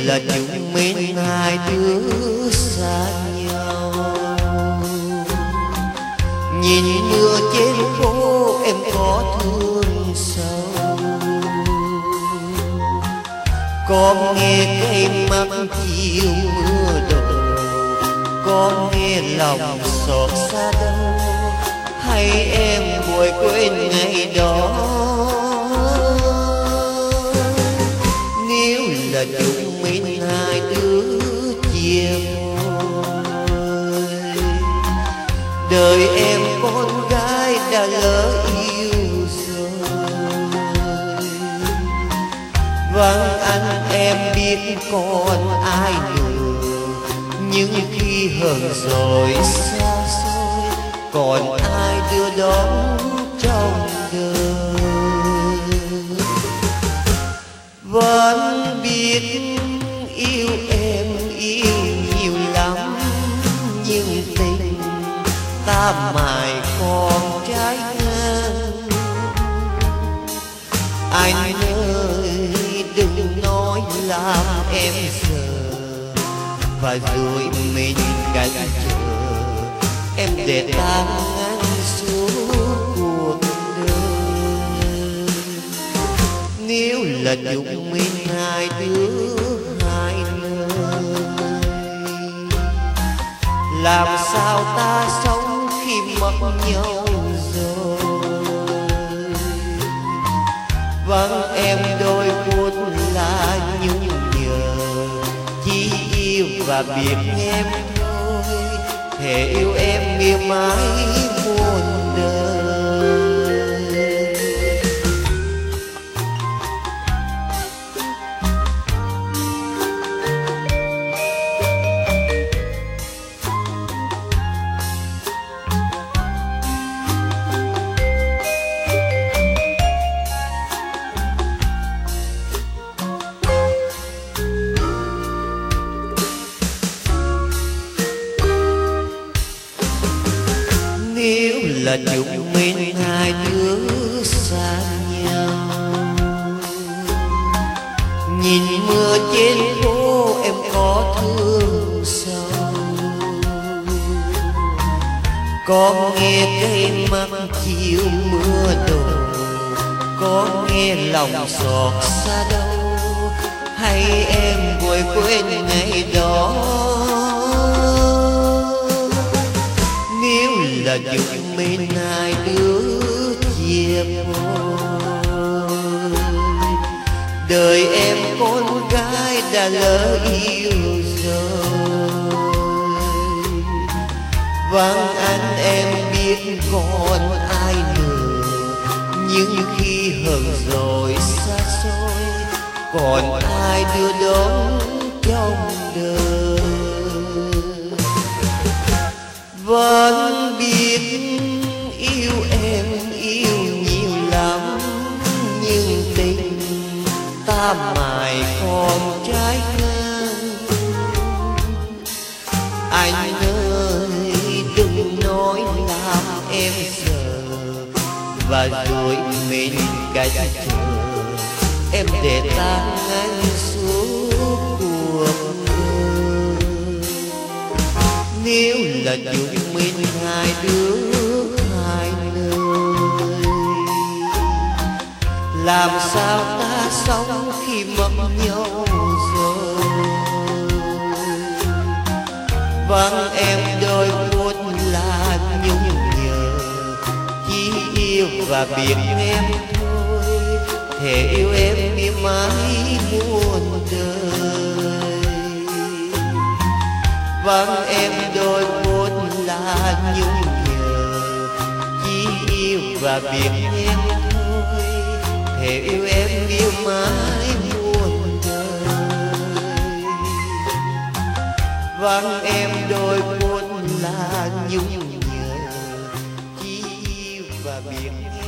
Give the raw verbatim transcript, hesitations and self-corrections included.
là chúng mình hai đứa xa nhau. Nhìn mưa trên phố em có thương sâu, có nghe cây măng chiều mưa đổ, có nghe lòng xót xa đâu, hay em vội quên ngày đó. Nếu là chúng mình hai đứa chia môi, đời em con gái đã lỡ yêu rồi. Vâng anh em biết còn ai nữa, nhưng khi hờn rồi xa xôi, còn ai đưa đón trong đời. Vẫn biết yêu em yêu nhiều lắm, nhưng tình ta mãi còn trái ngang. Anh ơi đừng nói làm em sợ, và rồi mình canh chờ em để tan ngăn suốt cuộc đời. Nếu là chúng mình hai đứa hai nơi, làm sao ta sống khi mất nhau rồi. Vâng em đôi phút là nhung nhớ, chỉ yêu và biết em thôi, thề yêu em mỉa mãi muôn đời. Nếu là chúng mình hai đứa xa nhau, nhìn mưa trên phố em có thương sâu, có nghe cây măng chiều mưa đổ, có nghe lòng xót xa đâu, hay em vội quên ngày đó. Nếu là chúng mình hai đứa chia môi, đời em con gái đã lỡ yêu rồi. Vâng anh em biết còn ai nữa, nhưng khi hờn rồi xa xôi, còn ai đưa đón trong đời. Vẫn biết yêu em yêu nhiều lắm, nhưng tình ta mãi còn trái ngang. Anh ơi đừng nói làm em sợ, và rồi mình cách chờ em để tan ngay suốt cuộc đời. Nếu là chúng mình hai đứa hai nơi, làm sao ta sống khi mất nhau rồi. Vâng em đôi phút là nhung nhớ, chỉ yêu và biết em thôi, thề yêu em mỉa mãi muôn đời. Vâng em đôi phút là nhung nhớ, chỉ yêu và biết em thôi, thề yêu em yêu mãi muôn đời. Vâng em đôi phút là nhung nhớ, chỉ yêu và biết